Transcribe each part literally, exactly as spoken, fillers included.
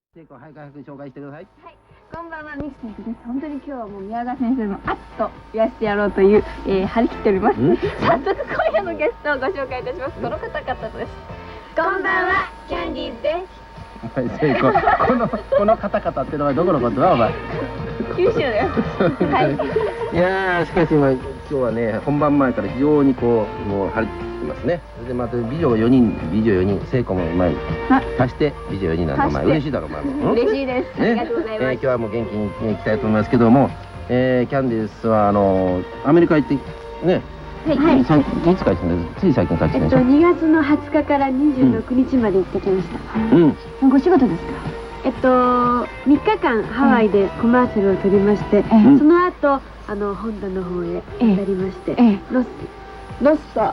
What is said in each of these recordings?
成功、早く早く紹介してください。 はい、こんばんは、ミスティックです。本当に今日はもう宮川先生のあっと言わせてやろうという、えー、張り切っております。早速今夜のゲストをご紹介いたします。この方々です。こんばんは、キャンディーズです。 はい、成功。このこの方々ってのはどこのことだお前。 九州です。はい。 いやー、しかし今今日はね、本番前から非常にこうもう張り切ってますね。それでまた美女よにん、美女よにん、成功もうまい。足して美女よにんなんだお前。嬉しいだろお前も。 嬉しいです。ありがとうございます。 今日はもう元気に行きたいと思いますけども、えー、キャンディーズはあのアメリカ行ってね。はい。いつ帰ってきたんです。つい最近帰ってきました。 えっとにがつのはつかからにじゅうろくにちまで行ってきました。 うん。 ご仕事ですか？えっとみっかかんハワイでコマーシャルを撮りまして、その後あの本土の方へ渡りまして、ロスロスト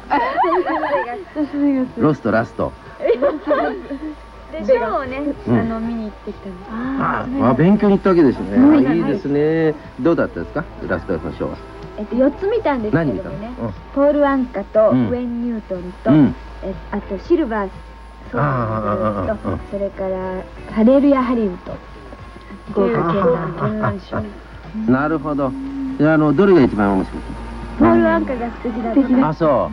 ロストラスト。 でショーをね、あの見に行ってきたんです。 ああ、勉強に行ったわけですね。いいですね。どうだったですか、ラストのショーは。 えっとよっつ見たんですけどもね、ポール・アンカとウェン・ニュートンと、えあとシルバーソーンと、それからハレルヤ・ハリウッド。豪華絢爛賞。 なるほど。で、あのどれが一番面白い？ ポール・アンカが素敵だった。 あ、そう。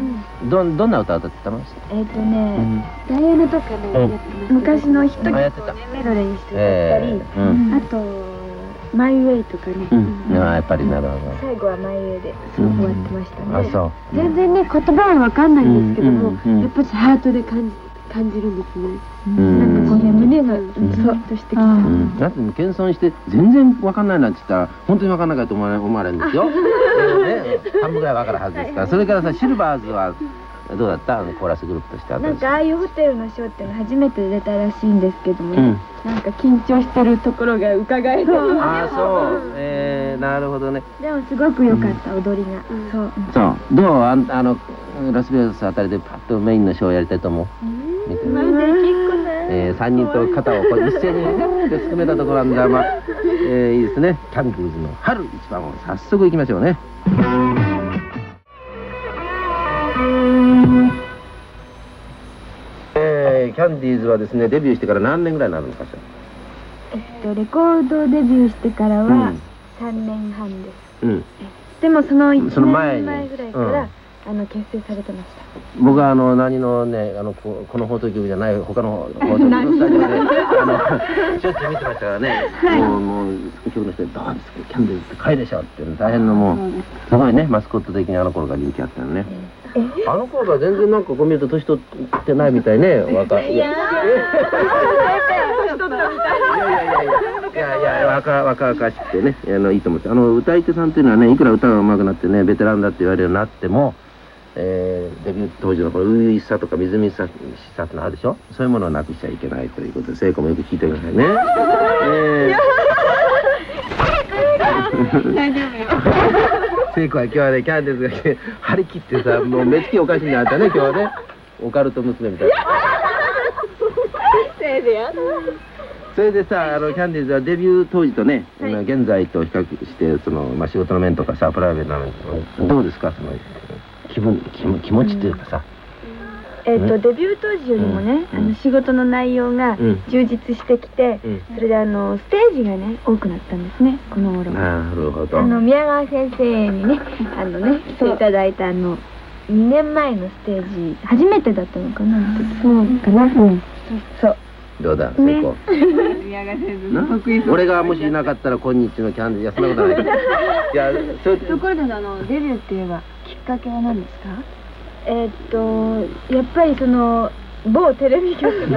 どどんな歌歌ってたの？ えっとね、 ダイアナとかね、 昔のヒット曲をねメロディーにして歌ったり、あとマイ・ウェイとかね。 やっぱりなるほど。 最後はマイ・ウェイでそう終わってましたね。 あ、そう。 全然ね言葉はわかんないんですけども、やっぱりハートで感じ感じるんですね。 なんかこうね、胸がうつっとしてきた。 だって謙遜して全然わかんないなんて言ったら本当にわかんなかったと思われるんですよ。半分ぐらいわかるはずですから。それからさ、シルバーズはどうだった？コーラスグループとしては。 なんかああいうホテルのショーっていうの初めて出たらしいんですけども、なんか緊張してるところが伺えて。 ああ、そう。ええ、なるほどね。 でもすごく良かった踊りが。そう。 そう。どう？ああのラスベガスあたりでパッとメインのショーをやりたいと思う。見て。 まるで結構ね。 えー、三人と肩をこう一斉にで詰めたところなんだ。まあ、えー、いいですね。キャンディーズの春一番を早速行きましょうね。えー、キャンディーズはですね、デビューしてから何年ぐらいになるのかしら。 えっとレコードデビューしてからは三年はんです。うん。でもそのいちねんまえぐらいから、あの結成されてました。 僕はあの何のね、あのここの放送局じゃない他の放送局のスタジオであのしょっちゅう見てましたからね。もうもう局の人で「どうですかキャンディーズって買いでしょ」っていうの大変のもうすごいね、マスコット的にあの頃から人気あったよね。あの頃は全然なんかこう見ると年取ってないみたいね。若い。いやいやいやいや若若々しくてね、あのいいと思って、あの歌い手さんっていうのはね、いくら歌が上手くなってねベテランだって言われるようになっても。えー、デビュー当時のこの初々しさとかみずみずしさってのあるでしょ。そういうものをなくしちゃいけないということで、聖子もよく聞いてくださいね。大丈夫よ。聖子は今日はね、キャンディーズが来て張り切ってさ、もう目つきおかしいんじゃないかね、今日はね。オカルト娘みたいな。 せいでやだ。 それでさ、あのキャンディーズはデビュー当時とね、はい、現在と比較してその、まあ、仕事の面とかさ、プライベートな面どうですか、その気分、気持、気持ちっていうかさ、 うん、えっとデビュー当時よりもね、うん、あの仕事の内容が充実してきて、うん、それであのステージがね多くなったんですね、この頃。 なるほど。 あの宮川先生にねあのね来ていただいたあのにねんまえのステージ初めてだったのかな。 そうかな。 そう。 どうだ、成功。俺がもしいなかったら今日のキャンディー、いやそんなことない。いや、 そうところであのデビューって言えばきっかけは何ですか？ えっとやっぱりその某テレビ局の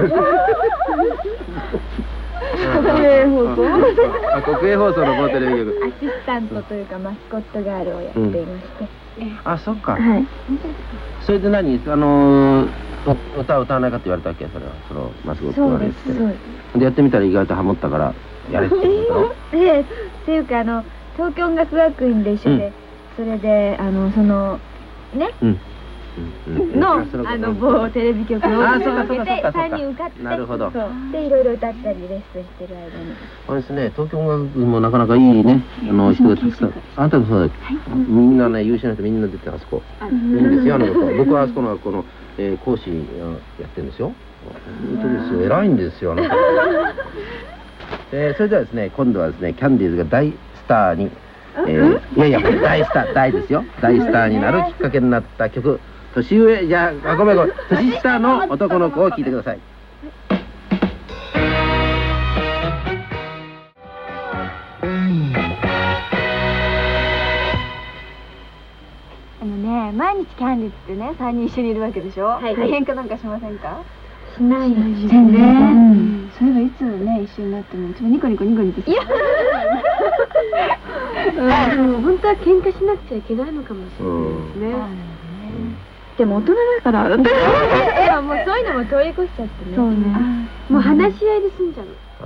国営放送、 あ、国営放送の某テレビ局。 アシスタントというかマスコットガールをやっていまして。 あ、そっか。 はい。 それで何、あの歌を歌わないかって言われたっけ、それは、そのマスコットガールって。でやってみたら意外とハモったからやれって言ったの。 でっていうかあの東京音楽学院で一緒で、それであのそのね。のあの某テレビ局のオーディションを受けてさんにん受かって、なるほど。でいろいろ歌ったりレッスンしてる間に。 あれですね、東京音楽もなかなかいいね、あの人がたくさん。あなたもそうだ。みんなね、優秀な人みんな出てあそこ。いいんですよ、あのこと。僕はあそこのこの講師やってるんですよ。本当ですよ、偉いんですよ、あの方。 えー、それではですね、今度はですね、キャンディーズが大スターに、えー、いやいや、大スター、大ですよ。大スターになるきっかけになった曲、年上、じゃあ、ごめんごめん、年下の男の子を聴いてください。 あのね、毎日キャンディーズってね、さんにん一緒にいるわけでしょ。はい。喧嘩なんかしませんか？しないですね。 そういえばいつもね一緒になってもいつもニコニコニコニコして。いや。でも本当は喧嘩しなくちゃいけないのかもしれないですね。 でも大人だから。いやもうそういうのも通り越しちゃってね。そうね。 もう話し合いで済んじゃう。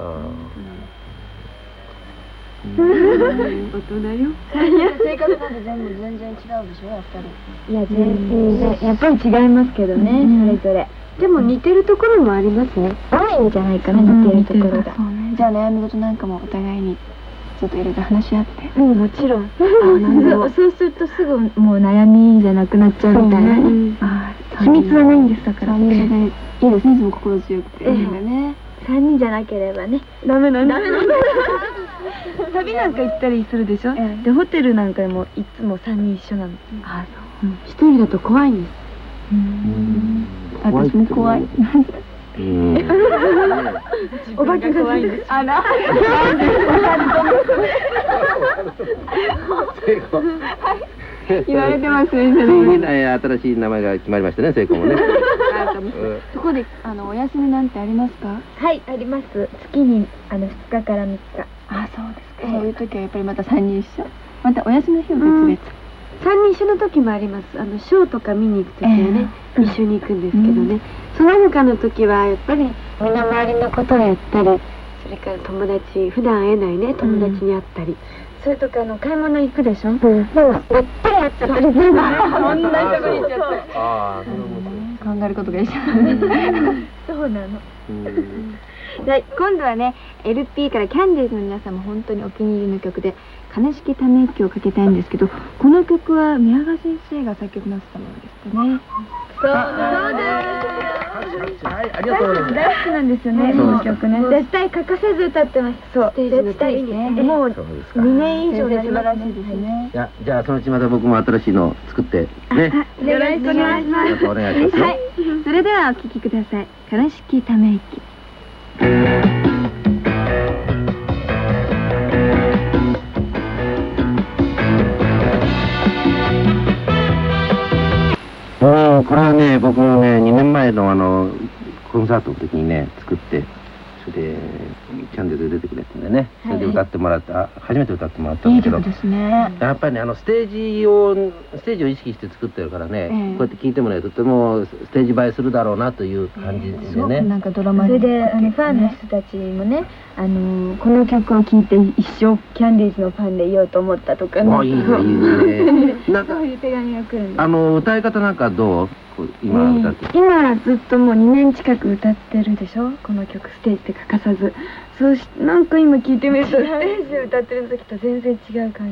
大人よ。 性格なんて全部全然違うでしょ、やっぱり。いや全然やっぱり違いますけどね、それぞれ。 でも似てるところもありますね。 多いんじゃないかな、似てるところが。 じゃあ悩み事なんかもお互いにちょっといろいろ話し合って。 うん、もちろん。そうするとすぐもう悩みじゃなくなっちゃうみたいなね。秘密はないんです、だから。いいですね、いつも心強くて。さんにんじゃなければね。ダメなんだ。旅なんか行ったりするでしょ。でホテルなんかでもいつもさんにん一緒なの。 あ、そう。一人だと怖いんです。私も怖い。 お化けが怖いんです。あら。 言われてますね。 新しい名前が決まりましたね、聖子もね。 そこであのお休みなんてありますか？ はい、あります。月にあのふつかからみっか。 あ、そうですか。そういう時はやっぱりまたさんにん一緒。またお休みの日は別々。さんにん一緒の時もあります。あのショーとか見に行く時はね、一緒に行くんですけどね。その他の時はやっぱり身の回りのことをやったり、それから友達、普段会えないね友達に会ったり。 それとかあの買い物行くでしょ。でもやっぱりやっちゃったり全部同じとこに行っちゃって。 ああ、考えることがいいじゃん。 そうなの。で今度はね エルピー からキャンディーズの皆さんも本当にお気に入りの曲で「悲しきため息」をかけたいんですけど、この曲は宮川先生が作曲なさったものですかね。そうです。はい、ありがとうございます。大好きなんですよね、この曲ね。絶対欠かせず歌ってます。そう、絶対もうにねん以上で素晴らしいですね。 じゃじゃあそのうちまた僕も新しいの作ってね。 よろしくお願いします。 お願いします。はい。 それではお聴きください。悲しきため息。 もうこれはね、僕もねにねんまえのあのコンサートの時にね作って、それでキャンディーズで出てくれってんでね、それで歌ってもらった、初めて歌ってもらったんだけど、やっぱりねあのステージをステージを意識して作ってるからね、こうやって聴いてもらえるととてもステージ映えするだろうなという感じでね。 なんかドラマそれであのファンの人たちもね、あのこの曲を聴いて一生キャンディーズのファンでいようと思ったとかね。 あ、いいねいいね。 なんかそういう手紙が来るんです。 あの歌い方なんかどう？今歌って。 今ずっともうにねん近く歌ってるでしょ。この曲ステージで欠かさず。そうしなんか今聴いてみるとステージで歌ってる時と全然違う感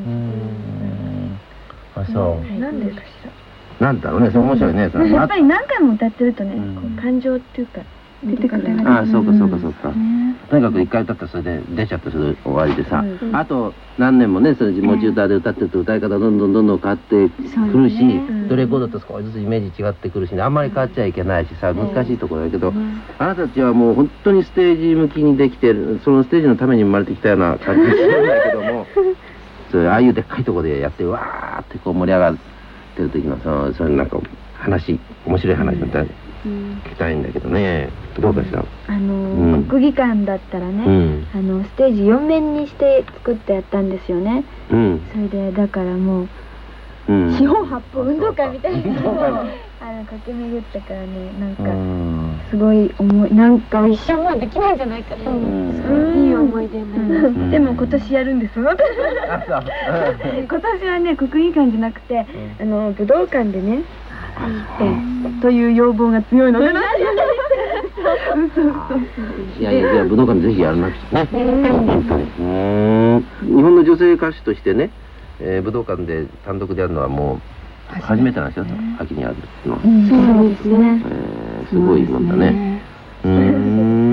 じ。あ、そう。 なんでかしら。 なんだろうね、そう面白いね。 やっぱり何回も歌ってるとね、感情っていうか出てくる。 ああ、そうかそうかそうか。とにかく一回歌ったらそれで出ちゃってそれで終わりでさ、あと何年もねそれ持ち歌で歌ってると歌い方どんどんどんどん変わってくるし、どれこそと少しずつイメージ違ってくるしね、あんまり変わっちゃいけないしさ、難しいところだけど、あなたたちはもう本当にステージ向きにできてる、そのステージのために生まれてきたような感じするんだけども、そうああいうでっかいところでやってわーってこう盛り上がってる時のそのそれなんか話面白い話みたい聞きたいんだけどね、どうかしら。あの国技館だったらね、あのステージよんめんにして作ってやったんですよね。それでだからもう四方八方運動会みたいなのをあの駆け巡ったからね、なんかすごい思い、なんか一生もうできないんじゃないかと思う。すごいいい思い出になります。でも今年やるんです。今年はね国技館じゃなくてあの武道館でね。という要望が強いので。 いやいや、武道館でぜひやらなくちゃね。日本の女性歌手としてね、武道館で単独でやるのはもう初めてなんですよ。秋にやるの。 そうですね。 すごいもんだね。うん。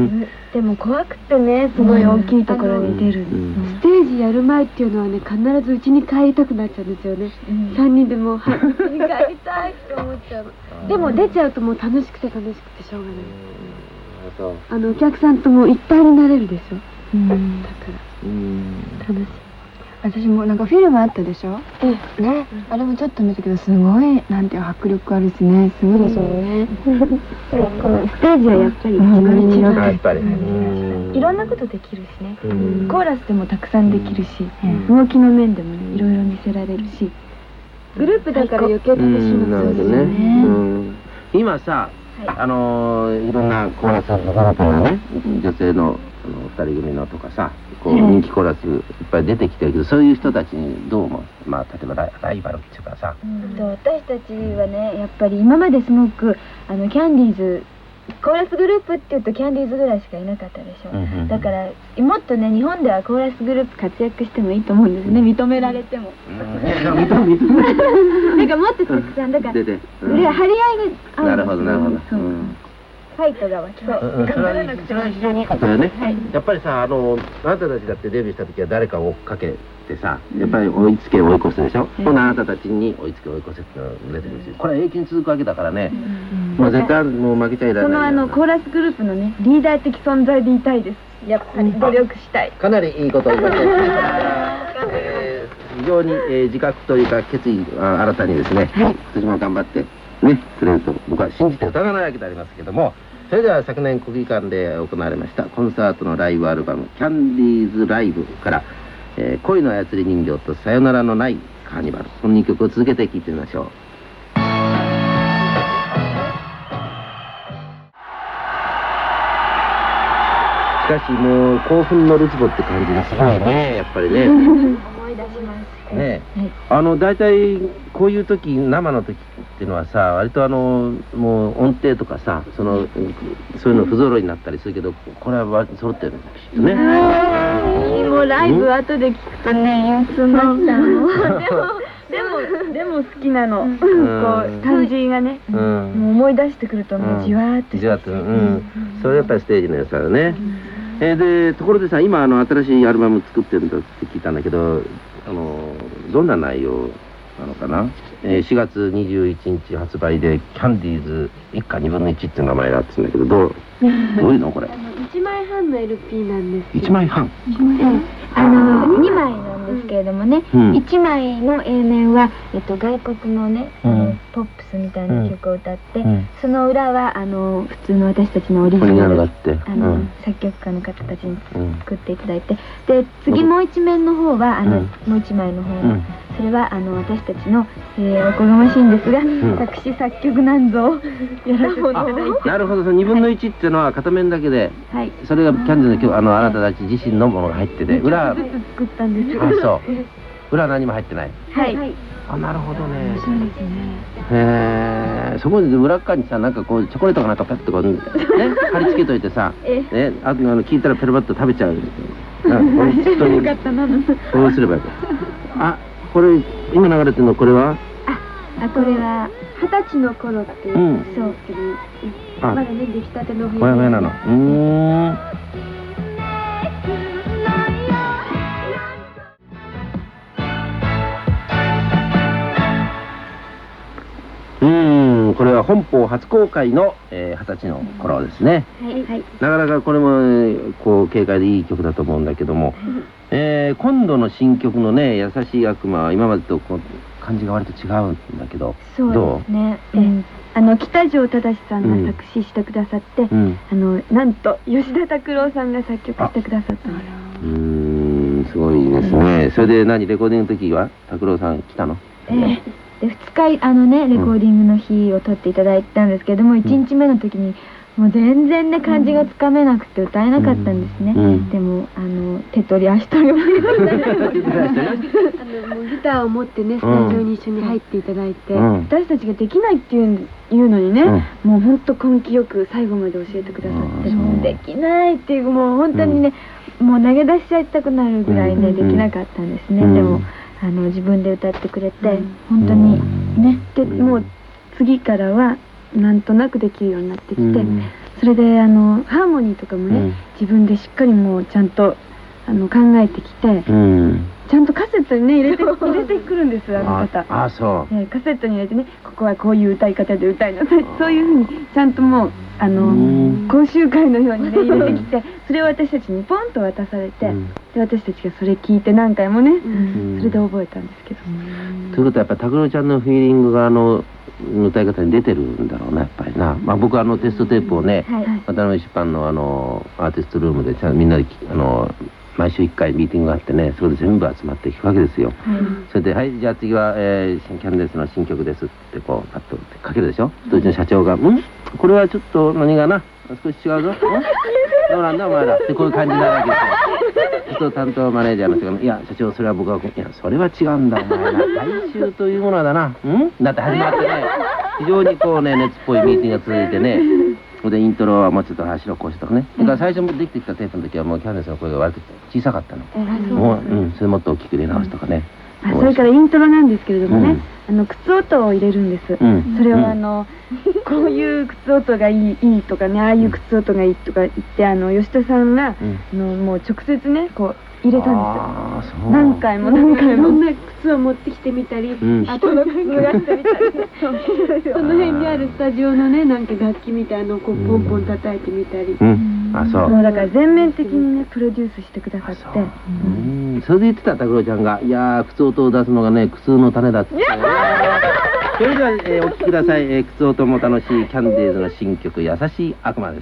でも怖くてね、すごい大きいところに出る、 ステージやる前っていうのはね、必ず家に帰りたくなっちゃうんですよね。さんにんでもう家に帰りたいって思っちゃう。でも出ちゃうともう楽しくて楽しくてしょうがない。あのお客さんともいっぱいになれるでしょ。だから楽しい。私もなんかフィルムあったでしょ。ね、あれもちょっと見たけど、すごいなんていう迫力あるしね、すごいですよね。このステージはやっぱり一番違う。 やっぱりいろんなことできるしね。コーラスでもたくさんできるし、動きの面でもいろいろ見せられるし、グループだから余計楽しむんですよね。 今さ、あのいろんなコーラスの方がね、女性のふたり組のとかさ、こう人気コーラスいっぱい出てきてるけど、そういう人たちにどう思う？まあ例えばライライバルっていうかさ、 私たちはね、やっぱり今まですごくあのキャンディーズコーラスグループっていうとキャンディーズぐらいしかいなかったでしょ。だからもっとね、日本ではコーラスグループ活躍してもいいと思うんですね、認められても。なんかもっとたくさん、だから張り合いがある。 なるほどなるほど。 ファイトが湧きそう。 それは非常にいいことだよね。やっぱりさ、あのあなたたちだってデビューした時は誰かを追っかけてさ、やっぱり追いつけ追い越すでしょ。そんなあなたたちに追いつけ追い越せっていうのが出てくるし、これは永久に続くわけだからね。もう絶対もう負けちゃいられない。 そのあのコーラスグループのね、リーダー的存在でいたいです。やっぱり努力したい。 かなりいいことを言われてますね。非常に自覚というか決意新たにですね、今年も頑張ってね、くれると僕は信じて疑わないわけでありますけども。それでは昨年国技館で行われましたコンサートのライブアルバム「キャンディーズライブ」から「えー、恋の操り人形とさよならのないカーニバル」、このにきょくを続けて聴いてみましょう。しかしもう興奮のるつぼって感じがすごいね、やっぱりね。 思い出します。 ねえ、あの大体こういう時、生の時っていうのはさ、割とあのもう音程とかさ、そのそういうの不揃いになったりするけど、これは割と揃ってるんだきっとね。 もうライブ後で聞くとね、憂鬱になっちゃうの。でもでも好きなの。こう感じがね、もう思い出してくるともうじわーっとして。 じわっと、うん。それやっぱりステージの良さだね。えでところでさ、今あの新しいアルバム作ってるんだって聞いたんだけど、あのどんな内容なのかな。えー、しがつにじゅういちにち発売でキャンディーズ一家にぶんのいちっていう名前だって言うんだけど、どうどういうのこれ。いちまいはんの エルピー なんですけど。 いちまいはん。 あのにまいなんですけれどもね、うん、いちまいの A 面は、えっと、外国のね、うん、ポップスみたいな曲を歌って、うん、その裏はあの普通の私たちのオリジナルだってあの、うん、作曲家の方たちに作っていただいて、で次もう一面の方はあの、うん、もう一枚の方は、うん、それはあの私たちの、えー、おこがましいんですが、うん、作詞作曲なんぞをやらせていただいて。 なるほど、そのにぶんのいちっていうのは片面だけで、はい、それがキャンディーズの曲、あのあなたたち自身のものが入ってて、裏は作ったんです。 あ、そう。裏は何も入ってない。 はい。 あ、なるほどね。 そうですね。 へえ、そこで裏側にさ、なんかこうチョコレートがなんかペッとこうね貼り付けといてさ、ね、あとあの聞いたらペロバッと食べちゃう。 よかったな。 こうすればよかった。あ、これ今流れてるのこれは？ あ、これは二十歳の頃っていう、うん、そうけど、まだね出来たての冬。ほやほやなの。うーん。うん、これは本邦初公開の二十、えー、歳の頃ですね。はい、はい。なかなかこれもこう軽快でいい曲だと思うんだけども、えー、今度の新曲のね、優しい悪魔は今までとこう感じが割と違うんだけど、 そうですね。うん、あの北条忠さんが作詞してくださって、うん、あのなんと吉田拓郎さんが作曲してくださったんです。 うーん、すごいですね。うん、それで何レコーディングの時は拓郎さん来たの？ えーでふつかあのねレコーディングの日を撮っていただいたんですけども、うん、いちにちめの時にもう全然ね感じがつかめなくて歌えなかったんですね。うん、でもあの手取り足取りもギターを持ってねスタジオに一緒に入っていただいて、うん、私たちができないっていういうのにね、うん、もうほんと根気よく最後まで教えてくださって、うん、できないっていうもう本当にね、うん、もう投げ出しちゃいたくなるぐらいね、うん、できなかったんですね。うん、でもあの自分で歌ってくれて、うん、本当にね、でもう次からはなんとなくできるようになってきて、うん、 それであのハーモニーとかもね、うん、自分でしっかりもうちゃんとあの考えてきて、うん、ちゃんとカセットにね入れて入れてくるんですあの方。 ああそう、 えー、カセットに入れてね、ここはこういう歌い方で歌いなさい、そういうふうにちゃんともうあの講習会のようにね入れてきて、それを私たちにポンと渡されて、うん、で私たちがそれ聞いて何回もね、うん、それで覚えたんですけど。 ということはやっぱり拓郎ちゃんのフィーリングがあの歌い方に出てるんだろうなやっぱりな。まあ僕はあのテストテープをね、はい、渡辺出版のあのアーティストルームでちゃんみんなであの毎週いっかいミーティングがあってね、それで全部集まっていくわけですよ。はい、それで「はいじゃあ次は、えー、キャンディーズの新曲です」ってこうパッとかけるでしょ。うちの社長が「んこれはちょっと何がな少し違うぞ。どうなんだお前ら」ってこういう感じになるわけですよ。そう担当マネージャーの人が「いや社長それは僕は、いやそれは違うんだお前ら。大衆というものだな。ん?」だって始まってね、非常にこうね熱っぽいミーティングが続いてね。でイントロはもうちょっと走ろうこうしとかね。だから最初もできてきたテープの時はもうキャンディーズの声が割と小さかったの。もううんそれもっと大きく入れ直すとかね。 それからイントロなんですけれどもね、あの靴音を入れるんです。それはあのこういう靴音がいいいいとかね、ああいう靴音がいいとか言ってあの吉田さんがあのもう直接ねこう入れたんですよ。何回も何回もいろんな靴を持ってきてみたり、あとの靴がしてみたり、その辺にあるスタジオのねなんか楽器みたいのをこうポンポン叩いてみたり。 あそうもうだから全面的にねプロデュースしてくださって、 うんそれで言ってた拓郎ちゃんが「いやー靴音を出すのがね苦痛の種だ」っつって。それでは、えー、お聴きください、えー、靴音も楽しいキャンディーズの新曲「優しい悪魔」です。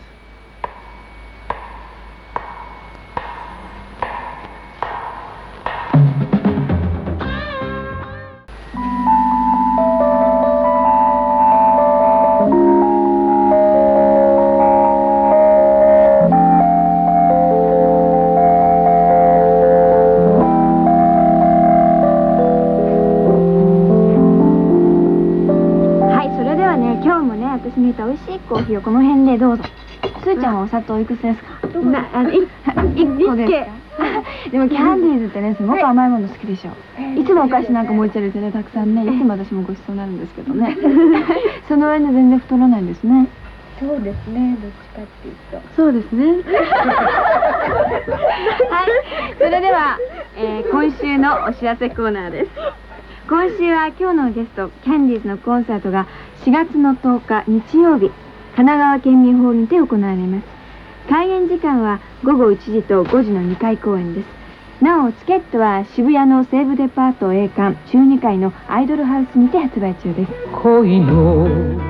コーヒーをこの辺でどうぞ。すーちゃんはお砂糖いくつですか？ なあのいっこですか？ でもキャンディーズってねすごく甘いもの好きでしょ。いつもお菓子なんか持ち歩いてねたくさんね、いつも私もごちそうになるんですけどね。その上に全然太らないんですね。 そうですね、どっちかっていうと。そうですね。 はい、それでは、えー、今週のお知らせコーナーです。今週は今日のゲストキャンディーズのコンサートがしがつのとおか日曜日神奈川県民ホールにて行われます。開演時間はごごいちじとごじのにかい公演です。なおチケットは渋谷の西武デパート栄冠中にかいのアイドルハウスにて発売中です。恋の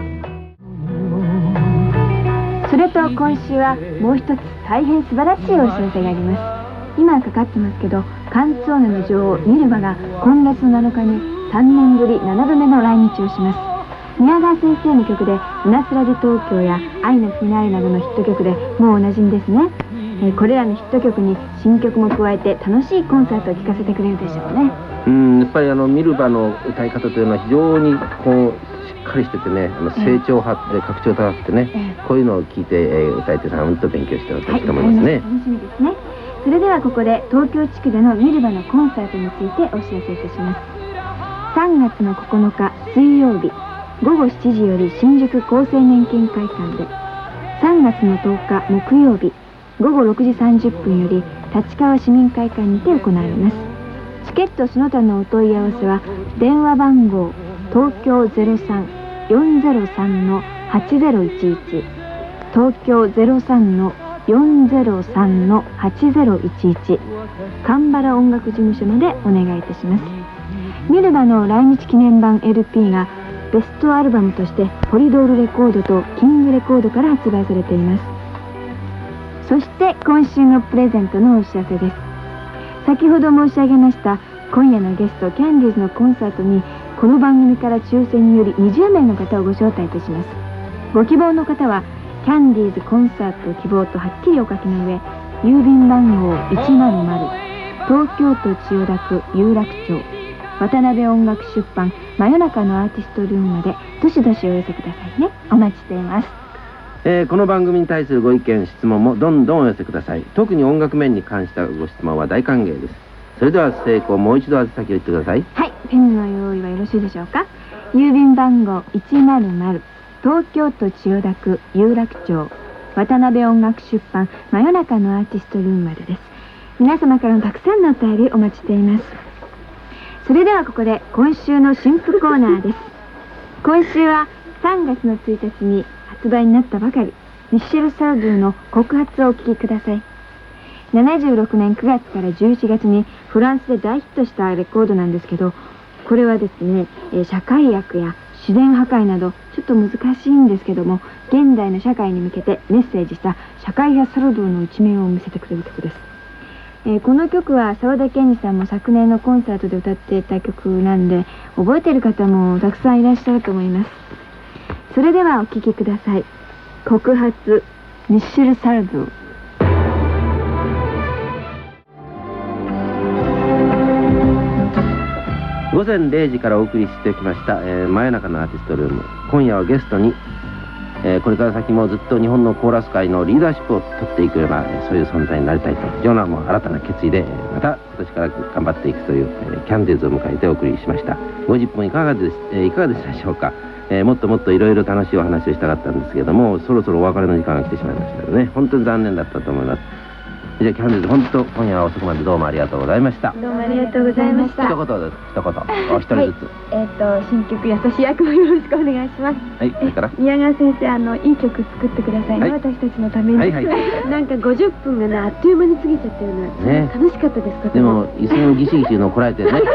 それと今週はもう一つ大変素晴らしいお知らせがあります。今かかってますけどカンツォーネの女王ミルバが今月のなのかにさんねんぶりななどめの来日をします。宮川先生の曲で「船つらび東京」や「愛のフィナーレ」などのヒット曲でもうおなじみですね。えー、これらのヒット曲に新曲も加えて楽しいコンサートを聴かせてくれるでしょうね。 うんやっぱりあのミルバの歌い方というのは非常にこうしっかりしててね、あの成長派で格調高くてね、えー、こういうのを聞いて、えー、歌い手さんと勉強してほしいと思いますね。はい、 楽しみですね。それではここで東京地区でのミルバのコンサートについてお知らせいたします。さんがつのここのか水曜日ごごしちじより新宿厚生年金会館で、さんがつのとおか木曜日ごごろくじさんじゅっぷんより立川市民会館にて行われます。チケットその他のお問い合わせは電話番号東京 ゼロさん よんゼロさん はちゼロいちいち 東京 ゼロさん よんゼロさん はちゼロいちいち神原音楽事務所までお願いいたします。ミルバの来日記念版 エルピー がベストアルバムとしてポリドールレコードとキングレコードから発売されています。そして今週のプレゼントのお知らせです。先ほど申し上げました今夜のゲストキャンディーズのコンサートにこの番組から抽選によりにじゅうめいの方をご招待いたします。ご希望の方はキャンディーズコンサート希望とはっきりお書きの上、郵便番号いちまるまる東京都千代田区有楽町渡辺音楽出版真夜中のアーティストルームまでどしどしお寄せくださいね。お待ちしています。 えー、この番組に対するご意見質問もどんどんお寄せください。特に音楽面に関したご質問は大歓迎です。それでは成功もう一度宛先を言ってください。 はい、ペンの用意はよろしいでしょうか。郵便番号いちまるまる東京都千代田区有楽町渡辺音楽出版真夜中のアーティストルームまでです。皆様からのたくさんのお便りお待ちしています。それではここで今週の新譜コーナーです。今週はさんがつのついたちに発売になったばかり、ミッシェル・サルドゥの告発をお聴きください。ななじゅうろくねんくがつからじゅういちがつにフランスで大ヒットしたレコードなんですけど、これはですね、社会悪や自然破壊などちょっと難しいんですけども、現代の社会に向けてメッセージした社会派サルドゥの一面を見せてくれる曲です。えー、この曲は沢田研二さんも昨年のコンサートで歌っていた曲なんで、覚えている方もたくさんいらっしゃると思います。それではお聴きください。告発、ミッシェル・サルドゥ。 午前れいじからお送りしてきました、えー、真夜中のアーティストルーム。今夜はゲストに、えー、これから先もずっと日本のコーラス界のリーダーシップを取っていくような、えー、そういう存在になりたいと、非常なもう新たな決意で、えー、また今年から頑張っていくという、えー、キャンディーズを迎えてお送りしました。ごじゅっぷんいかがでし、えー、いかがでしたでしょうか。えー、もっともっといろいろ楽しいお話をしたかったんですけれども、そろそろお別れの時間が来てしまいましたのでね、本当に残念だったと思います。じゃあキャンディーズ、本当今夜は遅くまでどうもありがとうございました。 どうもありがとうございました。 一言です。一言お一人ずつ、 はい、えっ、ー、と新曲優しい悪をよろしくお願いします。 はい。それから宮川先生、あのいい曲作ってくださいね、はい、私たちのために。はいはいなんかごじゅっぷんがねあっという間に過ぎちゃったような、ね、楽しかったですか。 でも椅子のギシギシのこらえてねね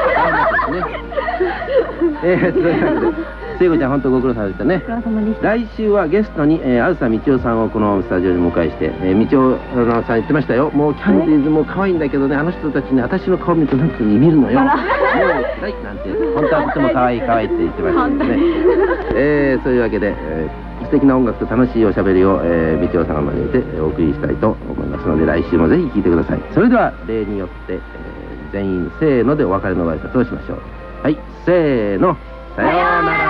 えー、そういうわけで聖子ちゃん本当ご苦労さまでしたね。 ご苦労様でした。 来週はゲストに、えー、あずさみちおさんをこのスタジオに迎えして、えー、みちおさん言ってましたよ。もうキャンディーズも可愛いんだけどね、あの人たちね、私の顔見るとなんていう風に見るのよ。もうはいなんて本当はとても可愛い可愛いって言ってましたけどね。えー、そういうわけで、えー、素敵な音楽と楽しいおしゃべりを、えー、みちおさんが交えてお送りしたいと思いますので、来週もぜひ聴いてください。それでは例によって、えー、全員せーのでお別れのご挨拶をしましょう。はい、せーの、さようなら。